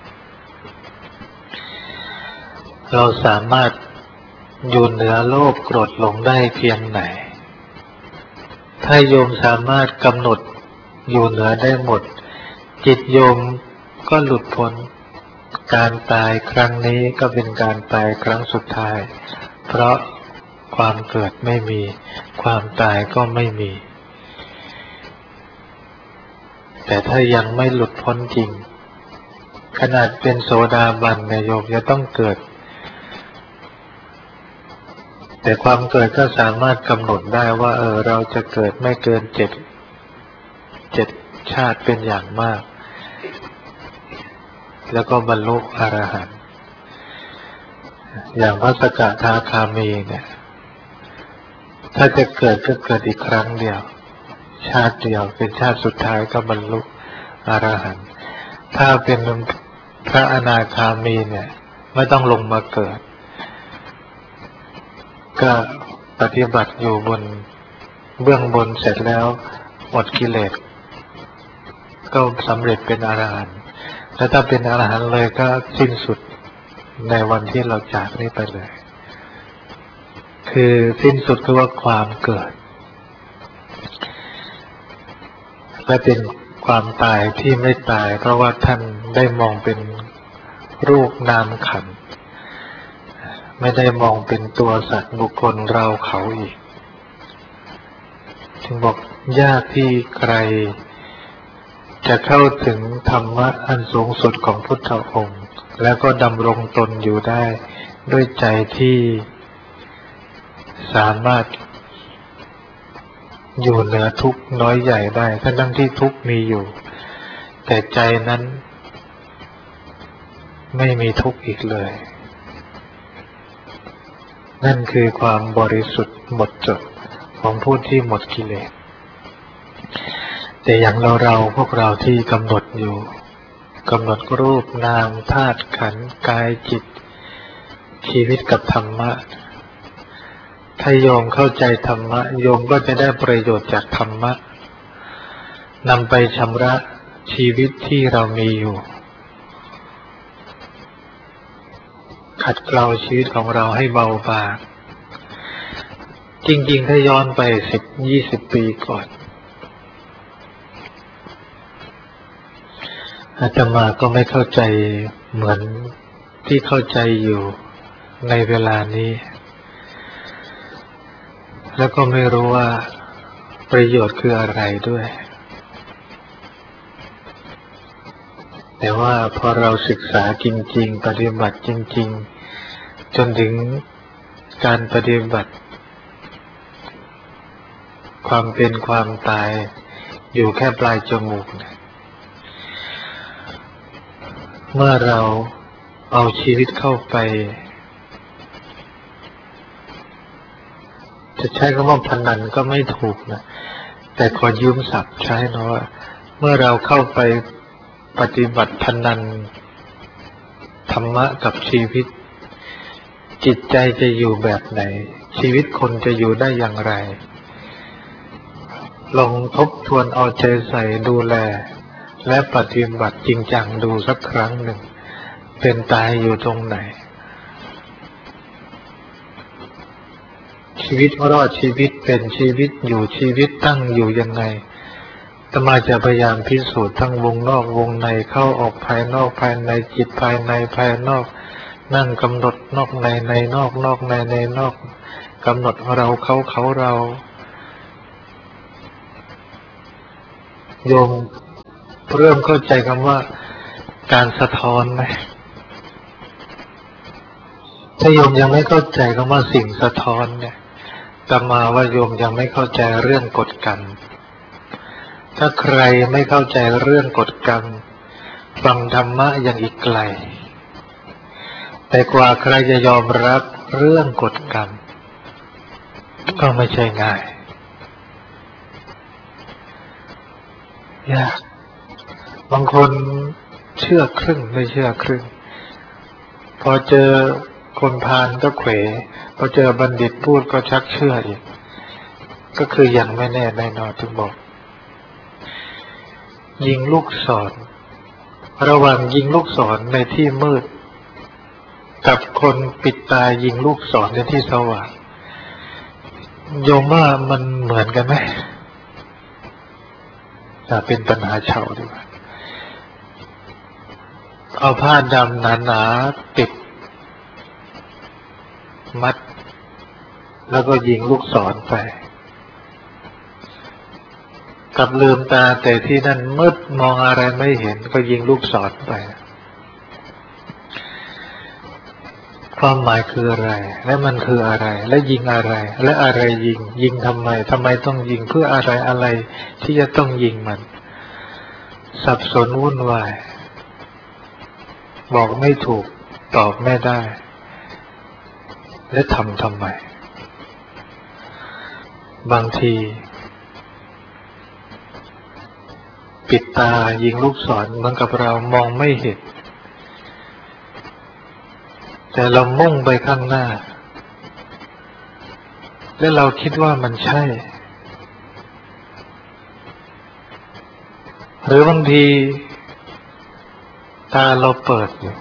เราสามารถอยู่เหนือโลภโกรธหลงได้เพียงไหนถ้าโยมสามารถกำหนดอยู่เหนือได้หมดจิตโยมก็หลุดพ้นการตายครั้งนี้ก็เป็นการตายครั้งสุดท้ายเพราะความเกิดไม่มีความตายก็ไม่มีแต่ถ้ายังไม่หลุดพ้นจริงขนาดเป็นโสดาบันเนี่ยโยมจะต้องเกิดแต่ความเกิดก็สามารถกำหนดได้ว่าเออเราจะเกิดไม่เกินเจ็ดเจ็ดชาติเป็นอย่างมากแล้วก็บรรลุอรหันต์อย่างพระสกทาคามีเนี่ยถ้าจะเกิดก็เกิดอีกครั้งเดียวชาติเดียวเป็นชาติสุดท้ายก็บรรลุอรหันต์ถ้าเป็นพระอนาคามีเนี่ยไม่ต้องลงมาเกิดก็ปฏิบัติอยู่บนเบื้องบนเสร็จแล้วหมดกิเลสก็สำเร็จเป็นอรหันต์แล้วถ้าเป็นอรหันต์เลยก็สิ้นสุดในวันที่เราจากนี้ไปเลยคือสิ้นสุดคือว่าความเกิดและเป็นความตายที่ไม่ตายเพราะว่าท่านได้มองเป็นรูปนามขันธ์ไม่ได้มองเป็นตัวสัตว์บุคคลเราเขาอีกจึงบอกยากที่ใครจะเข้าถึงธรรมะอันสูงสุดของพุทธองค์แล้วก็ดำรงตนอยู่ได้ด้วยใจที่สามารถอยู่เหนือทุกข์น้อยใหญ่ได้ทั้งที่ทุกข์มีอยู่แต่ใจนั้นไม่มีทุกข์อีกเลยนั่นคือความบริสุทธิ์หมดจดของผู้ที่หมดกิเลสแต่อย่างเราเราพวกเราที่กำหนดอยู่กำหนดรูปนามธาตุขันธ์กายจิตชีวิตกับธรรมะถ้าโยมเข้าใจธรรมะโยมก็จะได้ประโยชน์จากธรรมะนำไปชำระชีวิตที่เรามีอยู่ขัดเกลาชีวิตของเราให้เบาบางจริงๆถ้าย้อนไปสิบยี่สิบปีก่อนอาตมาก็ไม่เข้าใจเหมือนที่เข้าใจอยู่ในเวลานี้แล้วก็ไม่รู้ว่าประโยชน์คืออะไรด้วยแต่ว่าพอเราศึกษาจริงๆปฏิบัติจริงๆจนถึงการปฏิบัติความเป็นความตายอยู่แค่ปลายจมูกเมื่อเราเอาชีวิตเข้าไปจะใช้คำว่าพนันก็ไม่ถูกนะแต่ขอยืมศัพท์ใช้นะว่าเมื่อเราเข้าไปปฏิบัติพนันธรรมะกับชีวิตจิตใจจะอยู่แบบไหนชีวิตคนจะอยู่ได้อย่างไรลองทบทวนเอาใจใส่ดูแลและปฏิบัติจริงจังดูสักครั้งหนึ่งเป็นตายอยู่ตรงไหนชีวิตรอดชีวิตเป็นชีวิตอยู่ชีวิตตั้งอยู่ยังไงอาตมาจะพยายามพิสูจน์ทั้งวงนอกวงในเข้าออกภายนอกภายในจิตภายในภายนอกนั่งกำหนดนอกในในนอกนอกในในนอกกำหนดเราเขาเขาเราโยมเริ่มเข้าใจคำว่าการสะท้อนไหมถ้าโยมยังไม่เข้าใจคำว่าสิ่งสะท้อนเนี่ยอาตมาว่าโยมยังไม่เข้าใจเรื่องกฎกรรมถ้าใครไม่เข้าใจเรื่องกฎกรรมฟังธรรมะยังอีกไกลแต่กว่าใครจะยอมรับเรื่องกฎกรรมก็ไม่ใช่ง่ายยากบางคนเชื่อครึ่งไม่เชื่อครึ่งพอเจอคนพาลก็เขวพอเจอบัณฑิตพูดก็ชักเชื่ออีกก็คือยังไม่แน่แน่นอนถึงบอกยิงลูกศรระหว่างยิงลูกศรในที่มืดกับคนปิดตายิงลูกศรในที่สว่างโยมว่ามันเหมือนกันไหมจะเป็นปัญหาเฉาดีกว่าเอาผ้าดำหนาๆปิดมัดแล้วก็ยิงลูกศรไปกับลืมตาแต่ที่นั่นมืดมองอะไรไม่เห็นก็ยิงลูกศรไปความหมายคืออะไรและมันคืออะไรและยิงอะไรและอะไรยิงยิงทำไมทำไมต้องยิงเพื่ออะไรอะไรที่จะต้องยิงมันสับสนวุ่นวายบอกไม่ถูกตอบไม่ได้และทำทำไมบางทีปิดตายิงลูกศรเหมือนกับเรามองไม่เห็นแต่เรามุ่งไปข้างหน้าและเราคิดว่ามันใช่หรือบางทีตาเราเปิดอยู่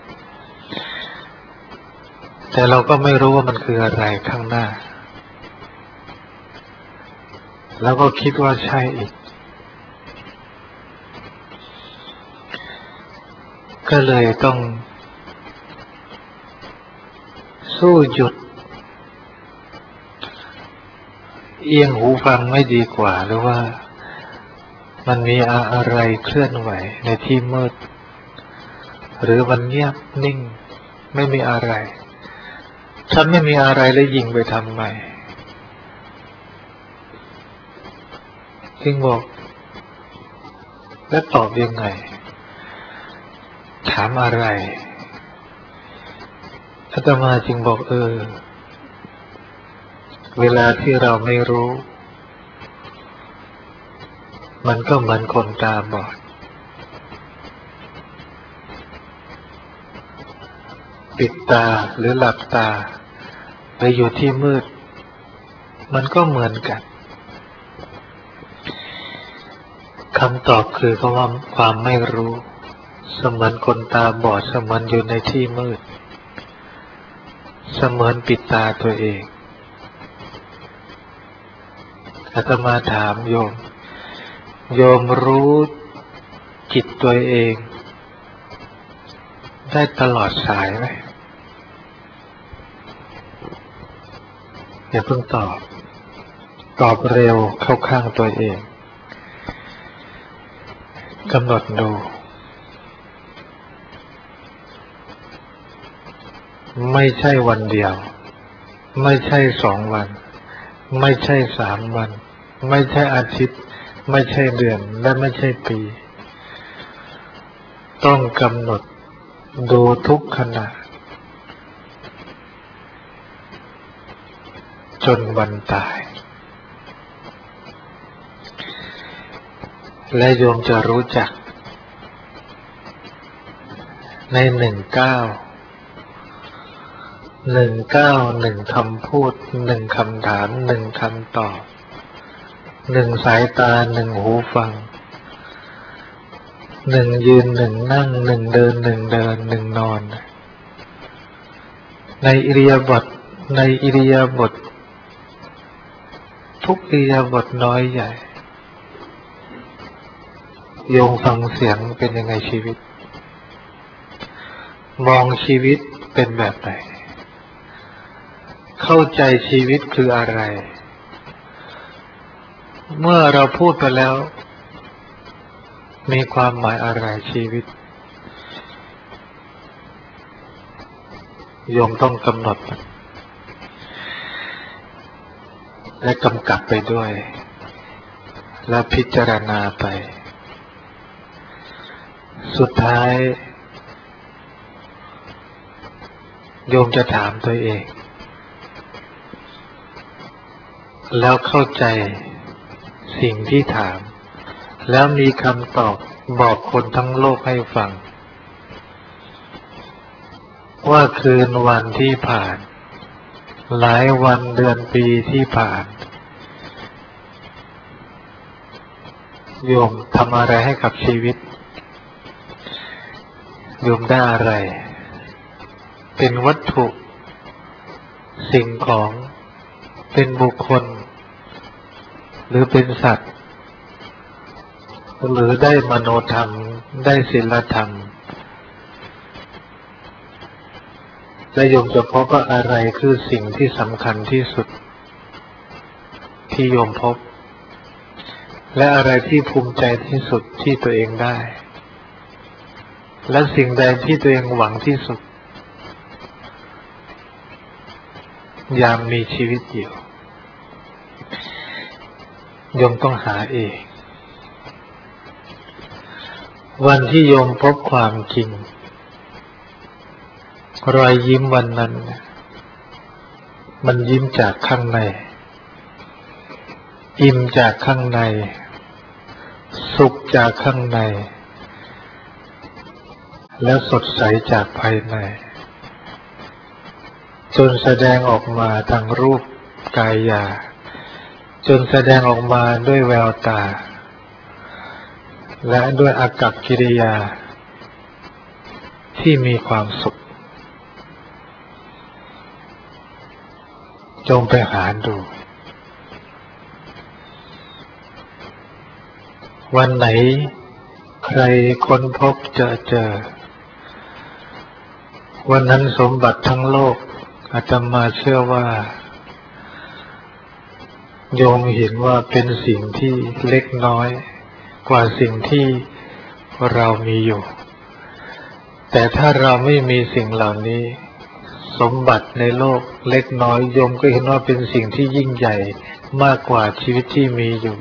แต่เราก็ไม่รู้ว่ามันคืออะไรข้างหน้าแล้วก็คิดว่าใช่อีกก็เลยต้องสู้หยุดเอียงหูฟังไม่ดีกว่าหรือว่ามันมีอะไรเคลื่อนไหวในที่มืดหรือมันเงียบนิ่งไม่มีอะไรฉันไม่มีอะไรแล้วยิงไปทำไมจึงบอกและตอบยังไงถามอะไรอาตมาจึงบอกเออเวลาที่เราไม่รู้มันก็เหมือนคนตาบอดปิดตาหรือหลับตาไปอยู่ที่มืดมันก็เหมือนกันคำตอบคือคำว่าความไม่รู้เสมือนคนตาบอดเสมือนอยู่ในที่มืดเสมือนปิดตาตัวเองอาตมาถามโยมโยมรู้จิตตัวเองได้ตลอดสายไหมอย่าเพิ่งตอบตอบเร็วเข้าข้างตัวเองกำหนดดูไม่ใช่วันเดียวไม่ใช่สองวันไม่ใช่สามวันไม่ใช่อาทิตย์ไม่ใช่เดือนและไม่ใช่ปีต้องกำหนดดูทุกขณะจนวันตายและโยมจะรู้จักในหนึ่งเก้าหนึ่งเก้าหนึ่งคำพูดหนึ่งคำถามหนึ่งคำตอบหนึ่งสายตาหนึ่งหูฟังหนึ่งยืนหนึ่งนั่งหนึ่งเดินหนึ่งเดินหนึ่งนอนในอิริยาบถในอิริยาบถทุกอิริยาบถน้อยใหญ่โยมฟังเสียงเป็นยังไงชีวิตมองชีวิตเป็นแบบไหนเข้าใจชีวิตคืออะไรเมื่อเราพูดไปแล้วมีความหมายอะไรชีวิตโยมต้องกำหนดและกำกับไปด้วยและพิจารณาไปสุดท้ายโยมจะถามตัวเองแล้วเข้าใจสิ่งที่ถามแล้วมีคำตอบบอกคนทั้งโลกให้ฟังว่าคืนวันที่ผ่านหลายวันเดือนปีที่ผ่านโยมทำอะไรให้กับชีวิตโยมได้อะไรเป็นวัตถุสิ่งของเป็นบุคคลหรือเป็นสัตว์หรือได้มโนธรรมได้ศีลธรรมและโยมจะพบว่าอะไรคือสิ่งที่สำคัญที่สุดที่โยมพบและอะไรที่ภูมิใจที่สุดที่ตัวเองได้และสิ่งใดที่ตัวเองหวังที่สุดยามมีชีวิตอยู่โยมต้องหาเองวันที่โยมพบความจริงรอยยิ้มวันนั้นมันยิ้มจากข้างในอิ่มจากข้างในสุขจากข้างในและสดใสจากภายในจนแสดงออกมาทางรูปกายาจนแสดงออกมาด้วยแววตาและด้วยอากัปกิริยาที่มีความสุขจงไปหาดูวันไหนใครค้นพบเจอเจอวันนั้นสมบัติทั้งโลกอาตมาเชื่อว่าโยมเห็นว่าเป็นสิ่งที่เล็กน้อยกว่าสิ่งที่เรามีอยู่แต่ถ้าเราไม่มีสิ่งเหล่านี้สมบัติในโลกเล็กน้อยโยมก็เห็นว่าเป็นสิ่งที่ยิ่งใหญ่มากกว่าชีวิตที่มีอยู่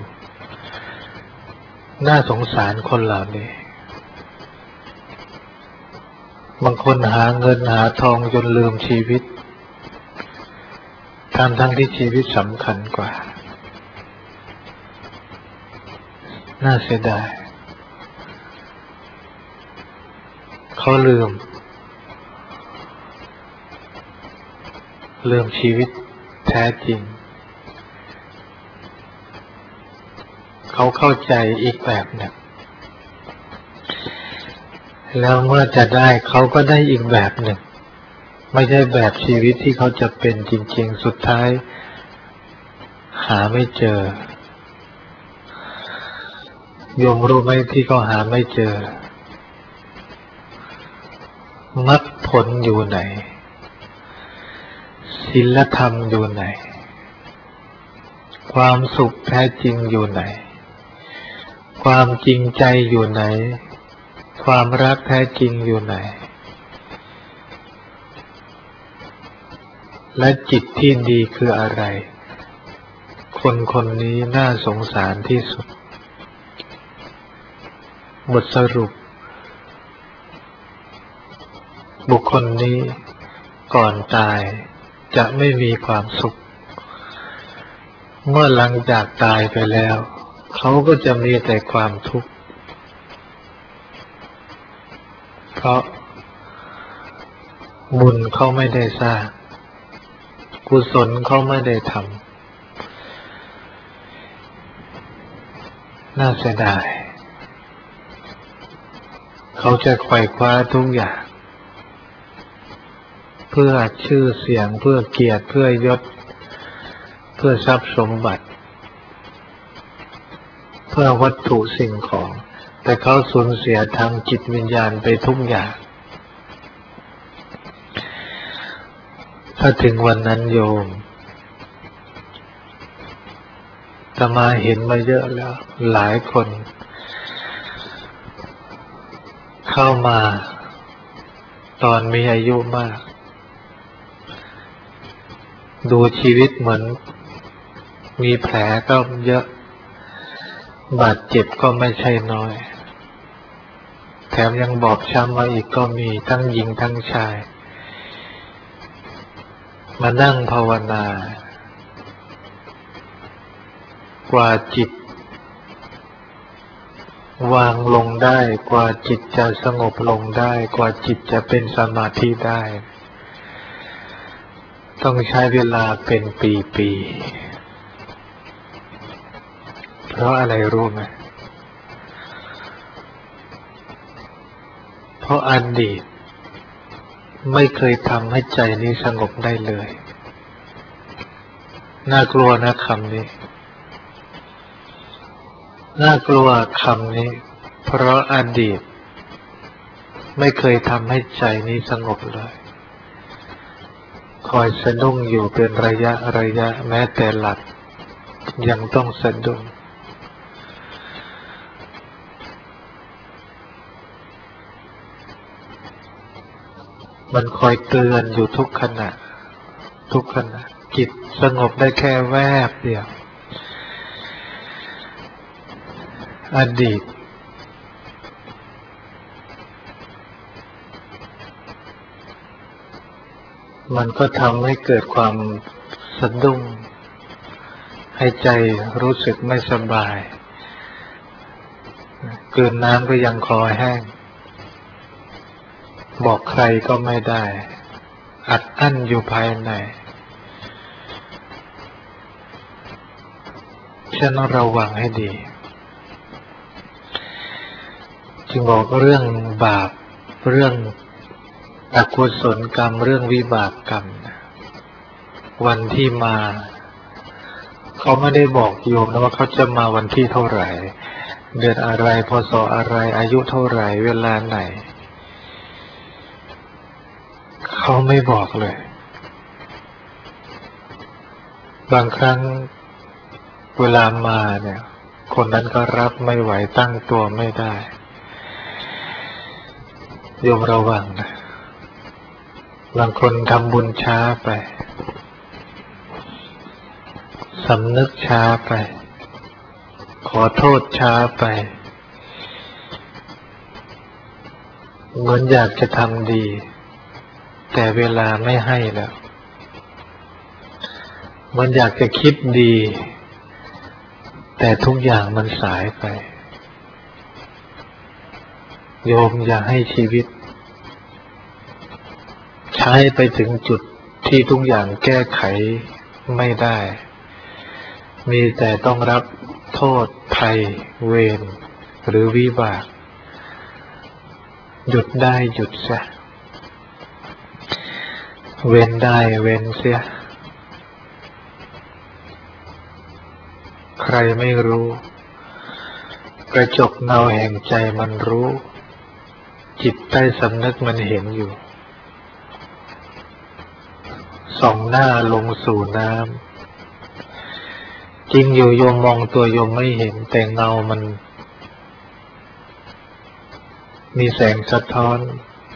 น่าสงสารคนเหล่านี้บางคนหาเงินหาทองจนลืมชีวิตทั้งทั้งที่ชีวิตสำคัญกว่าน่าเสียดายเขาลืมลืมชีวิตแท้จริงเขาเข้าใจอีกแบบหนึ่งแล้วเมื่อจะได้เขาก็ได้อีกแบบหนึ่งไม่ใช่แบบชีวิตที่เขาจะเป็นจริงๆสุดท้ายหาไม่เจอโยมรู้ไหมที่เขาหาไม่เจอมรรคผลอยู่ไหนศีลธรรมอยู่ไหนความสุขแท้จริงอยู่ไหนความจริงใจอยู่ไหนความรักแท้จริงอยู่ไหนและจิตที่ดีคืออะไรคนคนนี้น่าสงสารที่สุดบทสรุปบุคคลนี้ก่อนตายจะไม่มีความสุขเมื่อหลังจากตายไปแล้วเขาก็จะมีแต่ความทุกข์เพราะบุญเขาไม่ได้สร้างกุศลเขาไม่ได้ทำน่าเสียดายเขาจะไขว่คว้าทุกอย่างเพื่อชื่อเสียงเพื่อเกียรติเพื่อยศเพื่อทรัพย์สมบัติเพื่อวัตถุสิ่งของแต่เขาสูญเสียทางจิตวิญญาณไปทุกอย่างถ้าถึงวันนั้นโยมอาตมาเห็นมาเยอะแล้วหลายคนเข้ามาตอนมีอายุมากดูชีวิตเหมือนมีแผลก็เยอะบาดเจ็บก็ไม่ใช่น้อยแถมยังบอบช้ำมาอีกก็มีทั้งหญิงทั้งชายมานั่งภาวนากว่าจิตวางลงได้กว่าจิตจะสงบลงได้กว่าจิตจะเป็นสมาธิได้ต้องใช้เวลาเป็นปีๆเพราะอะไรรู้ไหมเพราะอดีตไม่เคยทำให้ใจนี้สงบได้เลยน่ากลัวนะคำนี้น่ากลัวคำนี้เพราะอดีตไม่เคยทำให้ใจนี้สงบเลยคอยสะดุ้งอยู่เป็นระยะระยะแม้แต่หลับยังต้องสะดุ้งมันคอยเตือนอยู่ทุกขณะทุกขณะจิตสงบได้แค่แวบเดียวอดีตมันก็ทำให้เกิดความสะดุ้งให้ใจรู้สึกไม่สบายกลืนน้ำก็ยังคอแห้งบอกใครก็ไม่ได้อัดอั้นอยู่ภายในฉะนั้นระวังให้ดีจึงบอกเรื่องบาปเรื่องอกุศลกรรมเรื่องวิบากกรรมวันที่มาเขาไม่ได้บอกโยมนะว่าเขาจะมาวันที่เท่าไหร่เดือนอะไรพศอะไรอายุเท่าไหร่เวลาไหนเขาไม่บอกเลยบางครั้งเวลามาเนี่ยคนนั้นก็รับไม่ไหวตั้งตัวไม่ได้โยมระวังนะบางคนทำบุญช้าไปสำนึกช้าไปขอโทษช้าไปเหมือนอยากจะทำดีแต่เวลาไม่ให้แล้วเหมือนอยากจะคิดดีแต่ทุกอย่างมันสายไปโยมอย่าให้ชีวิตใช้ไปถึงจุดที่ทุกอย่างแก้ไขไม่ได้มีแต่ต้องรับโทษภัยเวรหรือวิบากหยุดได้หยุดเสียเว้นได้เว้นเสียใครไม่รู้กระจกเงาแห่งใจมันรู้จิตใต้สำนึกมันเห็นอยู่ส่องหน้าลงสู่น้ำจริงอยู่โยมมองตัวโยมไม่เห็นแต่เงามันมีแสงสะท้อน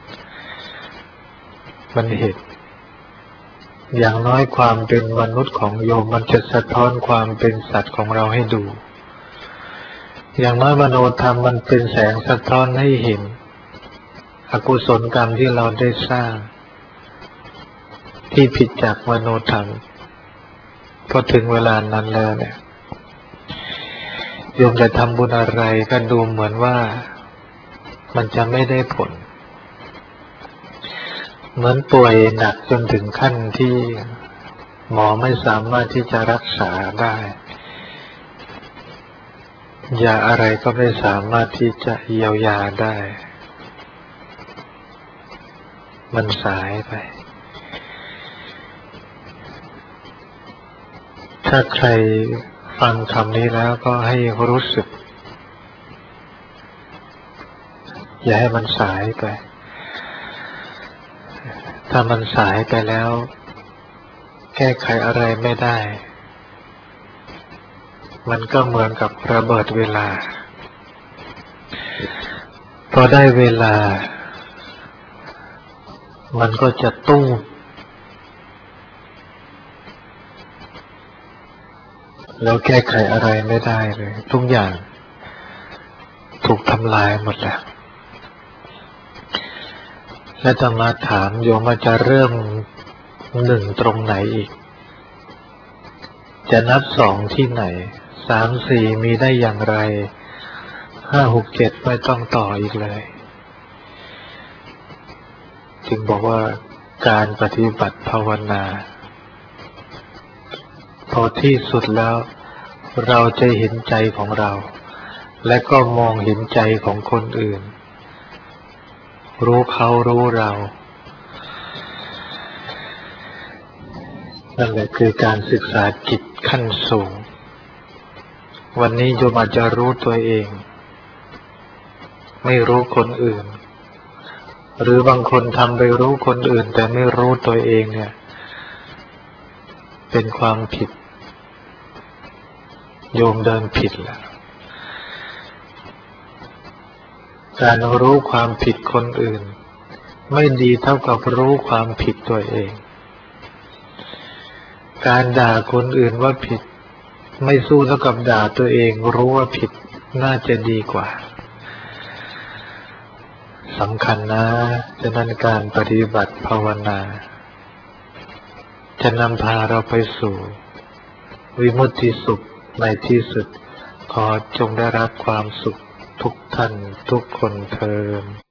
มันเห็นอย่างน้อยความเป็นมนุษย์ของโยมมันจะสะท้อนความเป็นสัตว์ของเราให้ดูอย่างน้อยมโนธรรมมันเป็นแสงสะท้อนให้เห็นอกุศลกรรมที่เราได้สร้างที่ผิดจากมโนธรรมพอถึงเวลานั้นแล้วเนี่ยโยมจะทำบุญอะไรก็ดูเหมือนว่ามันจะไม่ได้ผลเหมือนป่วยหนักจนถึงขั้นที่หมอไม่สามารถที่จะรักษาได้ยาอะไรก็ไม่สามารถที่จะเยียวยาได้มันสายไปถ้าใครฟังคำนี้แล้วก็ให้รู้สึกอย่าให้มันสายไปถ้ามันสายไปแล้วแก้ไขอะไรไม่ได้มันก็เหมือนกับระเบิดเวลาพอได้เวลามันก็จะตู้มแล้วแก้ไขอะไรไม่ได้เลยทุกอย่างถูกทำลายหมดแล้วและจะมาถามโยมว่าจะเริ่มหนึ่งตรงไหนอีกจะนับสองที่ไหนสามสี่มีได้อย่างไรห้าหกเจ็ดไม่ต้องต่ออีกเลยจึงบอกว่าการปฏิบัติภาวนาพอที่สุดแล้วเราจะเห็นใจของเราและก็มองเห็นใจของคนอื่นรู้เขารู้เรานั่นแหละคือการศึกษาจิตขั้นสูงวันนี้โยมอาจจะรู้ตัวเองไม่รู้คนอื่นหรือบางคนทำไปรู้คนอื่นแต่ไม่รู้ตัวเองเนี่ยเป็นความผิดโยมเดินผิดแล้วการรู้ความผิดคนอื่นไม่ดีเท่ากับรู้ความผิดตัวเองการด่าคนอื่นว่าผิดไม่สู้เท่ากับด่าตัวเองรู้ว่าผิดน่าจะดีกว่าสำคัญนะฉะนั้นการปฏิบัติภาวนาจะนำพาเราไปสู่วิมุตติสุขในที่สุดขอจงได้รับความสุขทุกท่านทุกคนเทอญ